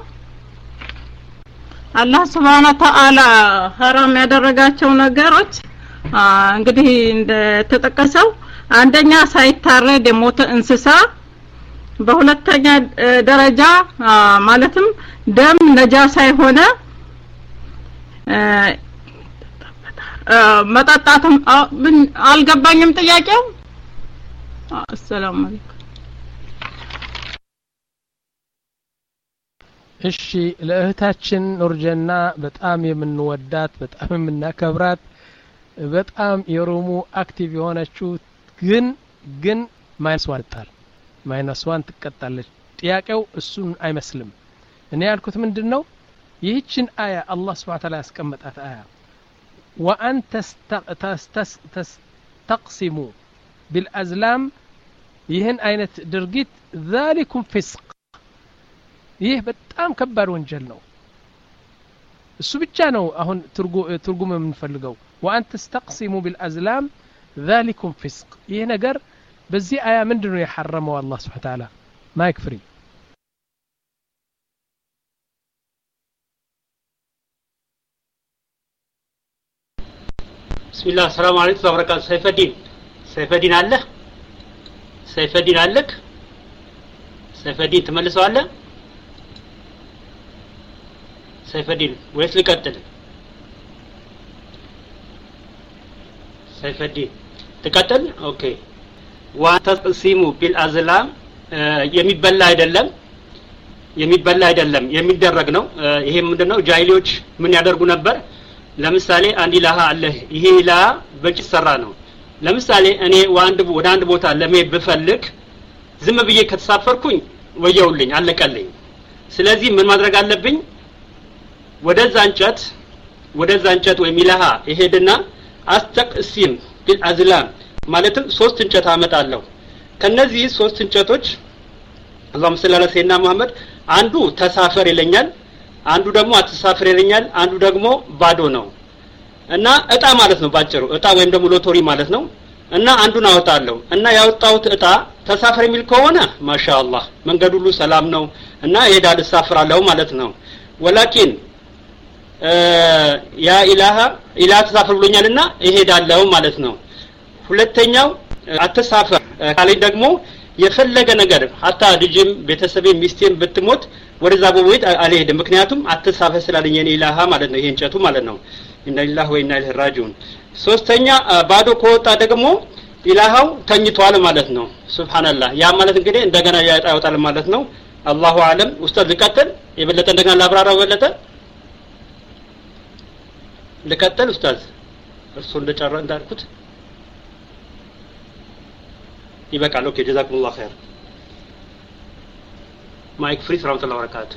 አላህ Subhanahu Wa Ta'ala حرام ያደረጋቸው ነገሮች እንግዲህ እንደተጠቀሰው አንደኛ ሳይታረድ የሞተ እንስሳ በሁለተኛ ደረጃ ማለትም ደም ነጃሳ የሆነ መጣጣትም ምን አልገባኝም ጥያቄው السلام عليكم እሺ ለእህታችን ኑርጀና በጣም የምንወዳት በጣም የምናከብራት በጣም የሮሙ አክቲቭ የሆነችው ግን ግን ማይነስ ዋን ጣል ማይነስ ዋን ትቀጣለች ጥያቄው እሱን አይመስልም እኔ ያልኩት ምንድነው ይህችን አያ አላህ Subhanahu Wa Ta'ala ያስቀመጣት አያ وأن تستقسموا بالأزلام ይህን አይነት ድርጊት ذلكم فسق ይህ በጣም ከባድ ወንጀል ነው እሱ ብቻ ነው አሁን ትርጉም የምንፈልገው وأن تستقسموا بالأزلام ذلكم فسق ይህ ነገር በዚህ አያ ምንድነው የሐረመው አላህ Subhanahu Wa Ta'ala ما يكفري بسم الله السلام عليكم ورحمة الله وبركاته سيف الدين سيف الدين الله سيف الدين عليك سيف الدين تملسوا على سيف الدين ويس لقتل سيف الدين تقتل اوكي وتقسيموا بالازلام የሚበላ አይደለም የሚበላ አይደለም የሚደረግ ነው ይሄ ምንድነው ጃይሊዎች ምን ያደርጉ ነበር ለምሳሌ አንድ ኢላሃ አለ ይሄ ኢላሃ በጭስ ሰራ ነው ለምሳሌ እኔ ወንድ ወደ አንድ ቦታ ለመሄድ ብፈልግ ዝም ብዬ ከተሳፈርኩኝ ወየውልኝ አለቀልኝ ስለዚህ ምን ማድረግ አለብኝ ወደዛ እንጨት ወደዛ እንጨት ወይ ኢላሃ ይሄድና አስተቅሲም ቢልአዝላም ማለትም ሶስት እንጨት አመጣለሁ ከነዚህ ሶስት እንጨቶች አላህ ሰለላሁ ዐለይሂ ወሰለም መሐመድ አንዱ ተሳፈር ይለኛል አንዱ ደግሞ አትሳፈር ይለኛል አንዱ ደግሞ ባዶ ነው እና እጣ ማለት ነው ባጭሩ እጣ ወይም ደግሞ ሎተሪ ማለት ነው እና አንዱን አወጣለሁ እና ያወጣሁት እጣ ተሳፈር የሚል ከሆነ ማሻአላህ መንገዱ ሁሉ ሰላም ነው እና ይሄዳል ተሳፈራለሁ ማለት ነው ወላኪን ያ ኢላሃ ኢላህ ተሳፈር ብሎኛልና እሄዳለሁ ማለት ነው። ሁለተኛው አትሳፈር ካለኝ ደግሞ የፈለገ ነገር hatta ልጅም ቤተሰቤ ሚስቴም ብትሞት ወደዛ ቦይት አልሄድም ምክንያቱም አትሳፈር ስላለኝ የኔ ኢላሃ ማለት ነው። ይሄ እንጨቱ ማለት ነው። ኢነ ሊላሂ ወኢና ኢለይሂ ራጂዑን። ሶስተኛ ባዶ ከወጣ ደግሞ ኢላሃው ተኝቷል ማለት ነው። ሱብሃንአላህ ያ ማለት እንግዲህ እንደገና ያጣውታል ማለት ነው። አላሁ አለም ኡስታዝ ልቀጥል የበለጠ እንደገና ላብራራው በለጠ ልቀጥል ኡስታዝ እርሱ እንደጨረ እንዳልኩት ይበቃል። ኦኬ ጀዛኩሙላህ ኸይር ማይክ ፍሪ ሰላም ወበረካቱ።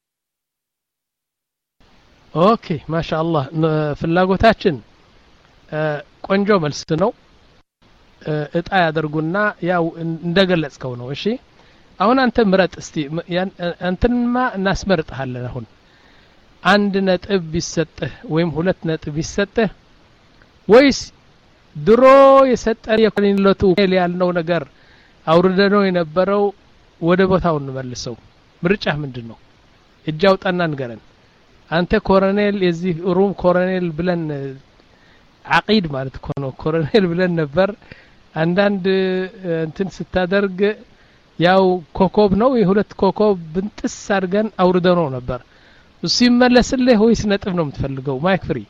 ኦኬ ማሻአላህ ፍላጎታችን ቆንጆ መልስ ነው። እጣ ያደርጉና ያው እንደገለጽከው ነው። እሺ አሁን አንተ ምረጥ እስቲ አንተንማ እናስመርጥሃለን። አሁን አንድ ነጥብ ቢሰጥህ ወይም ሁለት ነጥብ ቢሰጥህ ወይስ ድሮ የሰጠን የኮሎኔልቱ ያልነው ነገር አውርደነው የነበረው ወደ ቦታው እንመልሰው? ምርጫህ ምንድነው? እጅ አውጣና ንገረን። አንተ ኮሎኔል የዚህ ሩም ኮሎኔል ብለን አቂድ ማለት ነው ኮሎኔል ብለን ነበር። አንዳንድ እንትን ስታደርግ ያው ኮኮብ ነው የሁለት ኮኮብ ብንጥስ አድርገን አውርደነው ነበር። እሱ ይመለስልህ ወይስ ነጥብ ነው የምትፈልገው? ማይክ ፍሪ።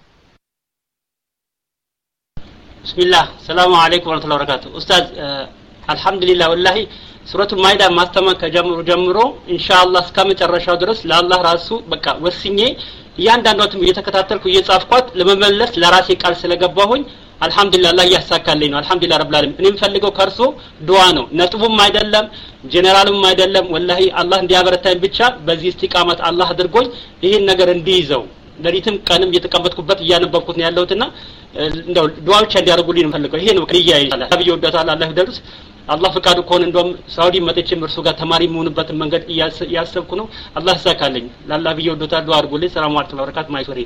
ቢስሚላህ ሰላም አለይኩም ወራህመቱላሂ ወበረካቱ። ኡስታዝ አልহামዱሊላህ ወላሂ ሱረቱል ማኢዳ ማስተማር ከጀምሮ ጀምሮ ኢንሻአላህ እስከ መጨረሻው ድረስ ለአላህ ራሱ በቃ ወስኜ እያንዳንዷንም እየተከታተልኩ እየጻፍኳት ለመመለስ ለራሴ ቃል ስለገባሁኝ አልহামዱሊላህ አላህ ያሳካልኝ ነው። አልহামዱሊላህ ረብል ዓለሚን። እኔም ፈልገው ከርሶ ዱዓ ነው ነጥቡም አይደለም ጀነራልም አይደለም ወላሂ አላህ እንዲያበረታኝ ብቻ በዚህ እስቲቃመት አላህ አድርጎኝ ይሄን ነገር እንዲይዘው ለሊትም ቀንም እየተቀመጥኩበት እያነበብኩት ነው ያለሁትና እንደው ዱዓ ብቻ እንዲያደርጉልኝ ነው ፈልገው። ይሄ ነው ከልያ ይላል ነብዩ ወዳታ አላህ ይደርስ አላህ ፈቃዱ ከሆነ እንደውም ሳውዲ መጥቼም እርሱ ጋር ተማሪ መሆንበት መንገድ ያሰብኩ ነው። አላህ ያሳካልኝ። ለአላህ ብዬ ወዳታ ዱዓ አድርጉልኝ። ሰላም አለይኩም ወበረካቱ ማይፈሪ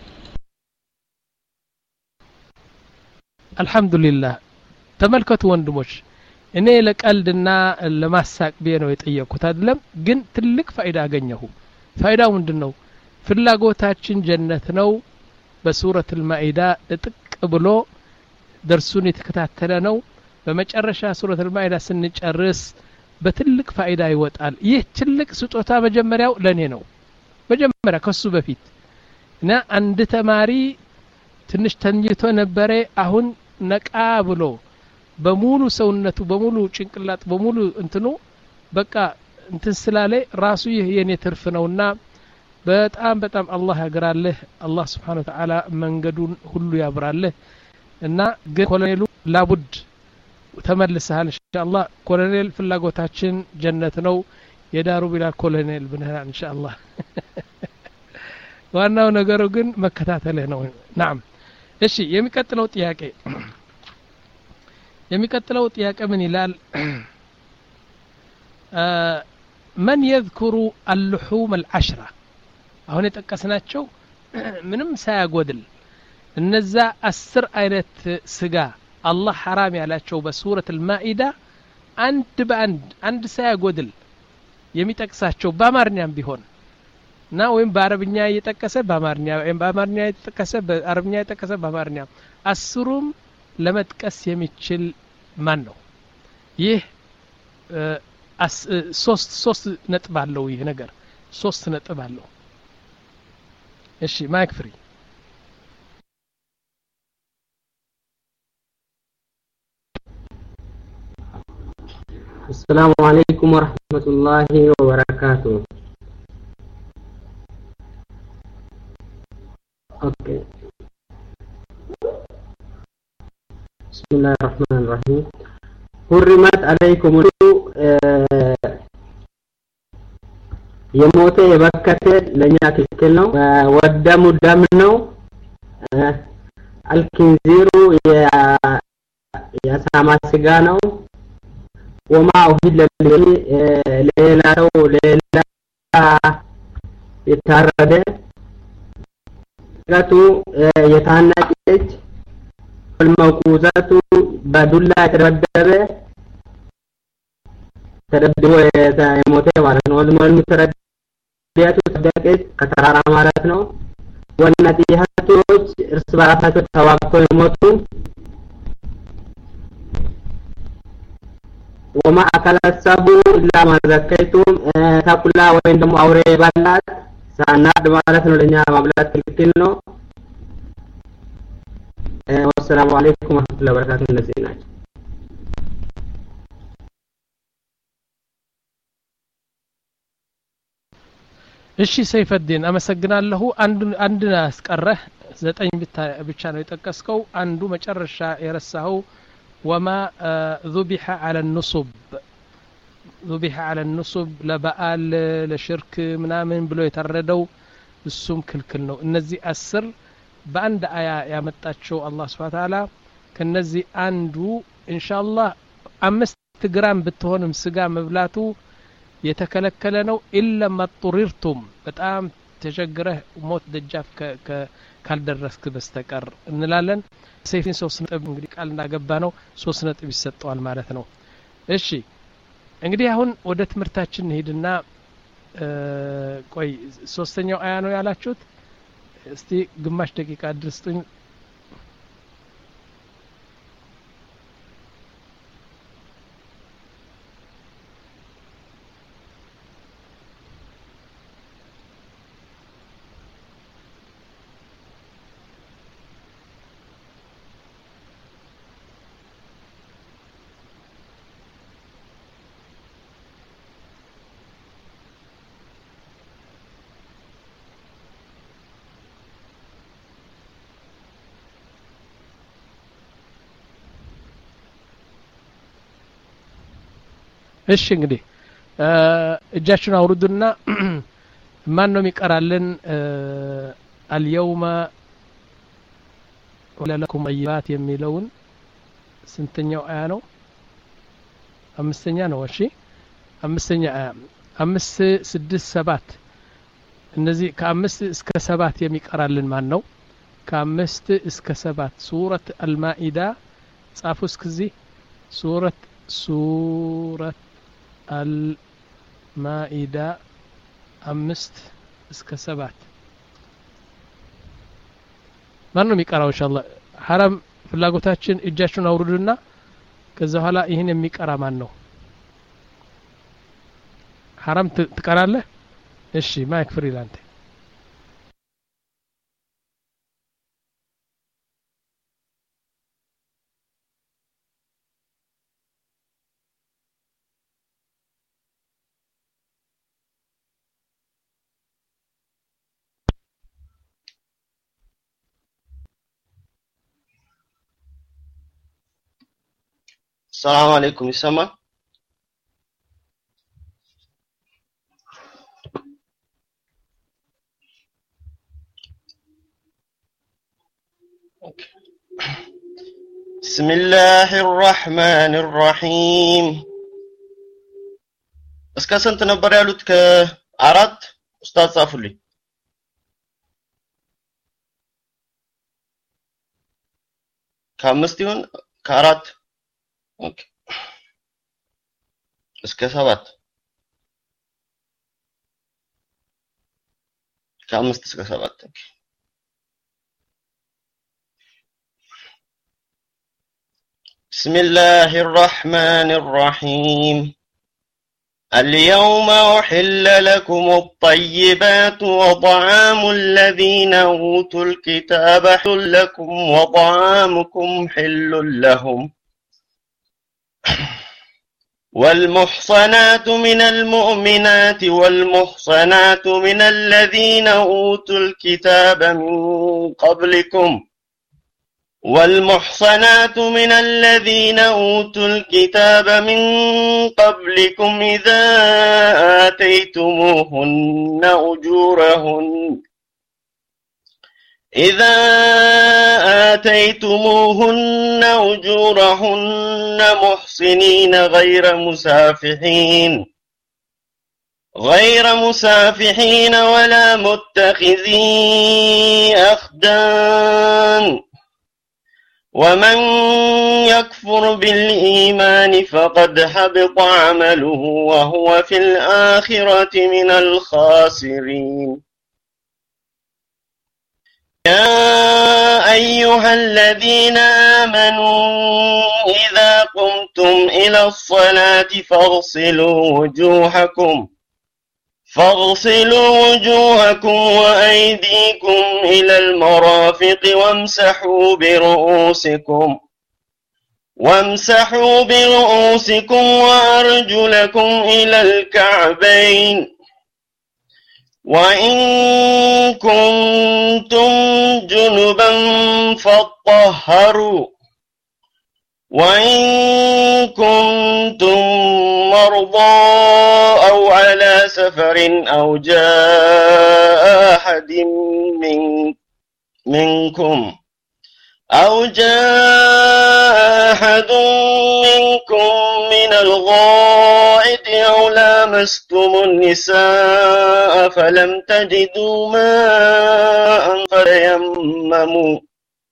አልহামዱሊላህ። ተመልከቱ ወንድሞች እኔ ለቀልድና ለማሳቅ ብዬ ነው የጠየቁት አይደለም፣ ግን ትልቅ ፋይዳ አገኘሁ። ፋይዳው ምንድነው? ፍላጎታችን ጀነት ነው። በሱረቱል ማኢዳ እጥቅ ብሎ ደርሱን የተከታተለ ነው። በመጨረሻ ሱረቱል ማኢዳ ስንጨርስ በትልቅ ፋይዳ ይወጣል። ይህ ትልቅ ስጦታ መጀመሪያው ለኔ ነው። መጀመሪያ ከሱ በፊት እና አንድ ተማሪ ትንሽ ተኝቶ ነበረ። አሁን ነቃ ብሎ በሙሉ ሰውነቱ በሙሉ ጭንቅላት በሙሉ እንትኑ በቃ እንትን ስላለ ራሱ ይህ የኔ ትርፍ ነውና በጣም በጣም አላህ ያግራልህ። አላህ Subhanahu Wa Ta'ala መንገዱን ሁሉ ያብራልህ። እና ግን ኮሎኔሉ ላቡድ ተመልሰሃል ኢንሻአላህ። ኮሎኔል ፍላጎታችን ጀነት ነው። የዳሩ ቢላል ኮሎኔል ብንህና ኢንሻአላህ። ዋናው ነገሩ ግን መከታተልህ ነው። ናም እሺ የሚቀጥለው ጥያቄ የሚቀጥለው ጥያቄ ምን ይላል? من يذكر اللحوم العشرة አሁን የጠቀስናቸው ምንም ሳያጎድል እነዛ አስር አይነት ስጋ አላህ حرام ያላቸው በሱረቱል ማኢዳ አንድ በአንድ አንድ ሳያጎድል የሚጠቅሳቸው በአማርኛም ቢሆን እና ወይም በአረብኛ እየጠቀሰ በአማርኛ ወይም በአማርኛ እየጠቀሰ በአረብኛ እየጠቀሰ በአማርኛ አስሩም ለመጥቀስ የሚችል ማን ነው? ይህ ሶስት ሶስት ነጥብ አለው። ይሄ ነገር ሶስት ነጥብ አለው። እሺ ማይክ ፍሪ። السلام عليكم ورحمة الله وبركاته. اوكي بسم الله الرحمن الرحيم. حرمت عليكم የሞተ የበከተ ለኛ ክልክል ነው። ወደሙ ደም ነው። አልኪንዚሩ የሳማ ስጋ ነው። ወማ ኡሂለ ሌላ ሰው ሌላ የታረደ ጋቱ የታነቀች الموقوزات በዱላ የተደበደበ ተደብድቦ የሞተ ማለት ነው። ወልመል ተረዳያቱ ተደቀች ከተራራ ማለት ነው። ወነዲያቶች እርስ በራሳቸው ተዋግተው የሞቱ وما أكل السبع إلا ما زكيتم تاكلا وين دم أوري بلات ساند ማለት ነው ለኛ ማብላት ክልክል ነው والسلام عليكم ورحمة الله وبركاته እነዚህ ናቸው እሺ ሰይፈዲን አመሰግናለሁ አንድ አንድ አስቀረህ ዘጠኝ ብቻ ነው የጠቀስከው አንዱ መጨረሻ የረሳው وما ذبح على النصب ذبح على النصب لبقال لشرك ምናምን ብሎ የተረደው እሱም ክልክል ነው እነዚህ አስር በአንድ አያ ያመጣቸው አላህ Subhanahu Wa Ta'ala ከነዚህ አንዱ ኢንሻአላህ አምስት ግራም ብትሆንም ስጋ መብላቱ የተከለከለ ነው ኢላ ማጥሪርቱም በጣም ተቸግረህ ሞት ደጃፍ ካልደረስክ በስተቀር እንላለን ሰይፍን ሶስት ነጥብ እንግዲህ ቃል እንዳገባ ነው ሶስት ነጥብ ይሰጣል ማለት ነው እሺ እንግዲህ አሁን ወደ ትምርታችን ሄድና ቆይ ሶስተኛው አያ ነው ያላችሁት እስቲ ግማሽ ደቂቃ ድርስጡኝ እሺ እንግዲህ እጃችሁን አውርዱና ማን ነው የሚቀራልን اليوم ولا لكم طيبات የሚለውን ስንተኛው አያ ነው አምስተኛ ነው እሺ አምስተኛ አያ አምስት ስድስት ሰባት እነዚህ ከአምስት እስከ ሰባት የሚቀራልን ማን ነው ከአምስት እስከ ሰባት ሱረት አልማኢዳ ጻፉ እስከዚህ ሱረት ሱረት المائدة أمست اسك سبات ማነው የሚቀራው ኢንሻአላህ حرام ፍላጎታችን እጃችሁን አውርዱና ከዛ ኋላ ይሄን የሚቀራ ማን ነው حرام ትቀራለህ እሺ ማይክ ፍሪ ላንተ السلام عليكم يسمع بسم الله الرحمن الرحيم እስከ ስንት ነበር ያሉት ከአራት ኡስታዝ ጻፉልኝ ከአምስት ይሁን ከአራት ኦኬ እስከ ሰባት ከአምስት እስከ ሰባት ኦኬ بسم الله الرحمن الرحيم اليوم أحل لكم الطيبات وطعام الذين أوتوا الكتاب حل لكم وطعامكم حل لهم والمحصنات من المؤمنات والمحصنات من الذين أوتوا الكتاب من قبلكم والمحصنات من الذين أوتوا الكتاب من قبلكم إذا آتيتموهن أجورهن إذا آتيتموهن أجورهن محصنين غير مسافحين غير مسافحين ولا متخذي أخدان ومن يكفر بالإيمان فقد حبط عمله وهو في الآخرة من الخاسرين يا أيها الذين آمنوا إذا قمتم إلى الصلاة فاغسلوا وجوهكم فاغسلوا وجوهكم وأيديكم إلى المرافق وامسحوا برؤوسكم وامسحوا برؤوسكم وأرجلكم إلى الكعبين وإن كنتم جنبا فاطهروا وإن كنتم مرضى أو على سفر أو جاء أحد من منكم أو جاء أحد منكم من الغائط أو لامستم النساء فلم تجدوا ماء فتيمموا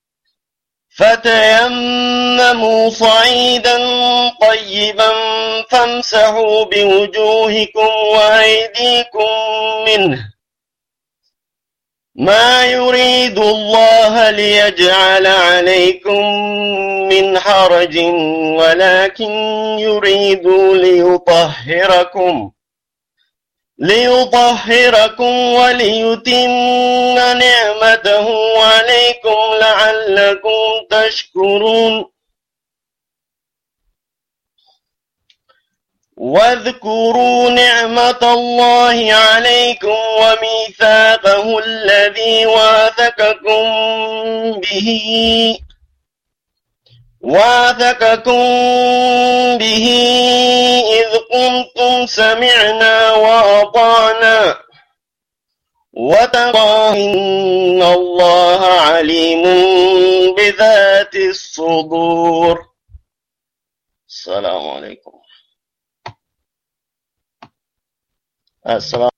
فتيمموا صعيدا طيبا فامسحوا بوجوهكم وأيديكم منه ما يريد الله ليجعل عليكم من حرج ولكن يريد ليطهركم ليطهركم وليتم نعمته عليكم لعلكم تشكرون واذكروا نعمة الله عليكم وميثاقه الذي واثقكم به واثقكم به إذ قلتم سمعنا وأطعنا واتقوا إن الله عليم بذات الصدور. السلام عليكم. السلام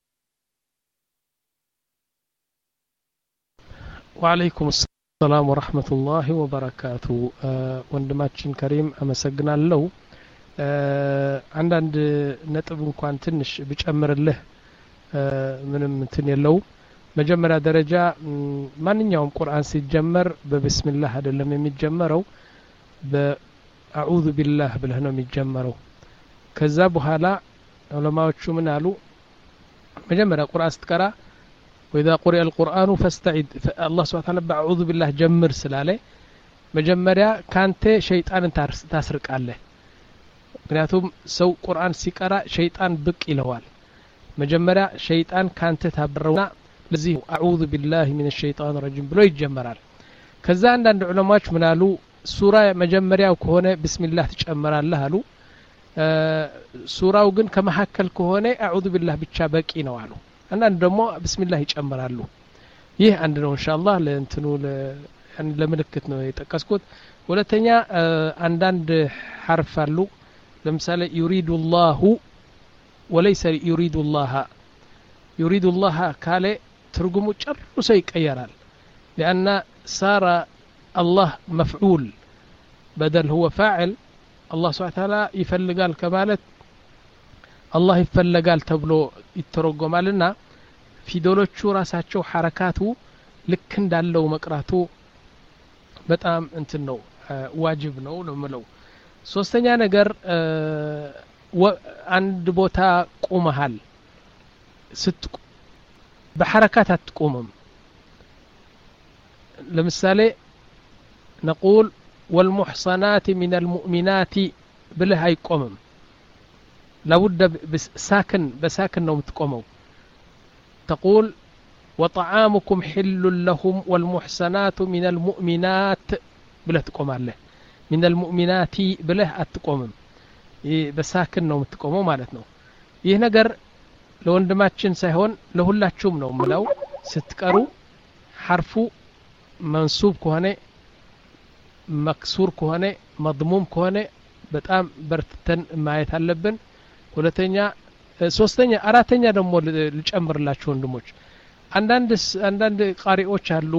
وعليكم السلام ورحمة الله وبركاته. ወንድማችን ከሪም አመሰግናለሁ። አንዳንድ ነጥብ እንኳን ትንሽ ብጨምርልህ ምንም እንትን የለው። መጀመሪያ ደረጃ ማንኛውም ቁርአን ሲጀመር በብስሚላህ አይደለም የሚጀመረው በአዑዙ ቢላህ ብለህ ነው የሚጀመረው። ከዛ በኋላ ዑለማዎቹ ምን አሉ? መጀመሪያ ቁርአን ስትቀራ وإذا قرئ القرآن فاستعذ الله سبحانه وتعالى أعوذ بالله جمر سلاله መጀመሪያ ካንተ ሸይጣን ታስርቃለህ። ምክንያቱም ሰው ቁርአን ሲቀራ ሸይጣን ብቅ ይለዋል። መጀመሪያ ሸይጣን ካንተ ታበረውና ለዚህ አዑዙ ቢላሂ ሚነሽ ሸይጣን ረጂም ብሎ ይጀመራል። ከዛ አንዳንድ ዑለማዎች ምን አሉ? ሱራ መጀመሪያው ከሆነ ቢስሚላህ ትጨምራለህ አሉ። ሱራው ግን ከመሐከል ከሆነ አዑዙ ቢላህ ብቻ በቂ ነው አሉ። አንዳንድ ደግሞ ቢስሚላህ ይጨምራሉ። ይህ አንድ ነው ኢንሻአላህ ለእንትኑ يعني ለምልክት ነው የጠቀስኩት። ሁለተኛ አንዳንድ ሐርፍ አሉ ለምሳሌ يريد الله وليس يريد الله يريد الله ካለ ትርጉሙ ጨርሶ ይቀየራል። لأن صار الله مفعول بدل هو فاعل الله سبحانه وتعالى ይፈልጋል ከማለት الله ይፈልጋል ተብሎ ይተረጎማልና ፊደሎቹ ራሳቸው ሐረካቱ ልክ እንዳለው መቅራቱ በጣም እንትን ነው ዋጅብ ነው ነው ማለት። ሶስተኛ ነገር አንድ ቦታ ቆመሃል ስት በሐረካት አትቆምም። ለምሳሌ نقول والمحصنات من المؤمنات ብለህ አይቆምም። لابد بساكن بساكن ነው የምትቆመው። تقول وطعامكم حل لهم والمحسنات من المؤمنات بله تقوماله من المؤمنات بله አትቆምም። በሳክን ነው የምትቆመው ማለት ነው። ይህ ነገር ለወንድማችን ሳይሆን ለሁላችሁም ነው ምለው። ስትቀሩ ሐርፉ መንሱብ ከሆነ መክሱር ከሆነ መضሙም ከሆነ በጣም በርትተን ማየት አለብን። ሁለተኛ ሶስተኛ አራተኛ ደግሞ ልጨምርላችሁ ወንድሞች አንዳንድ አንዳንድ ቃሪዎች አሉ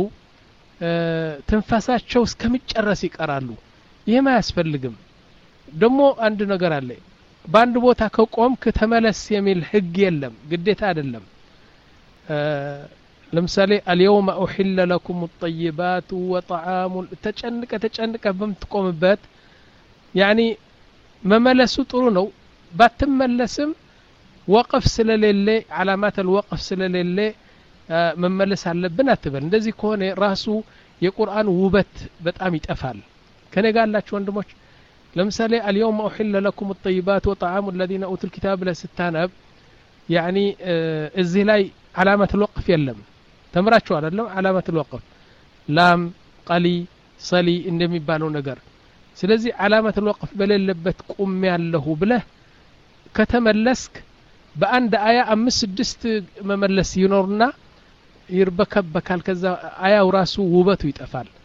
ትንፋሳቸው እስከሚጨረስ ይቀራሉ። ይሄማ ያስፈልግም። ደግሞ አንድ ነገር አለ በአንድ ቦታ ከቆምክ ተመለስ የሚል ህግ የለም፣ ግዴታ አይደለም። ለምሳሌ اليوم أحل لكم الطيبات وطعام ተጨንቀ ተጨንቀ በምትቆምበት يعني መመለሱ ጥሩ ነው ባትመለስም ወቅፍ ስለሌለ علامات الوقف ስለሌለ መመለስ አለብን አትበል እንደዚህ ከሆነ ራሱ የቁርአን ውበት በጣም ይጠፋል ከኔ ጋር ያላችሁ ወንድሞች ለምሳሌ اليوم أحل لكم الطيبات وطعام الذين أوتوا الكتاب ለስታነብ يعني እዚህ ላይ علامة الوقف የለም ተምራችሁ አይደለም علامة الوقف ላም ቀሊ ሰሊ እንደሚባለው ነገር ስለዚህ علامة الوقف በሌለበት ቁም ያለሁ ብለህ ከተመለስክ በአንድ አያ አምስት ስድስት መመለስ ይኖርና ይርበከበካል ከዛ አያው ራሱ ውበቱ ይጠፋል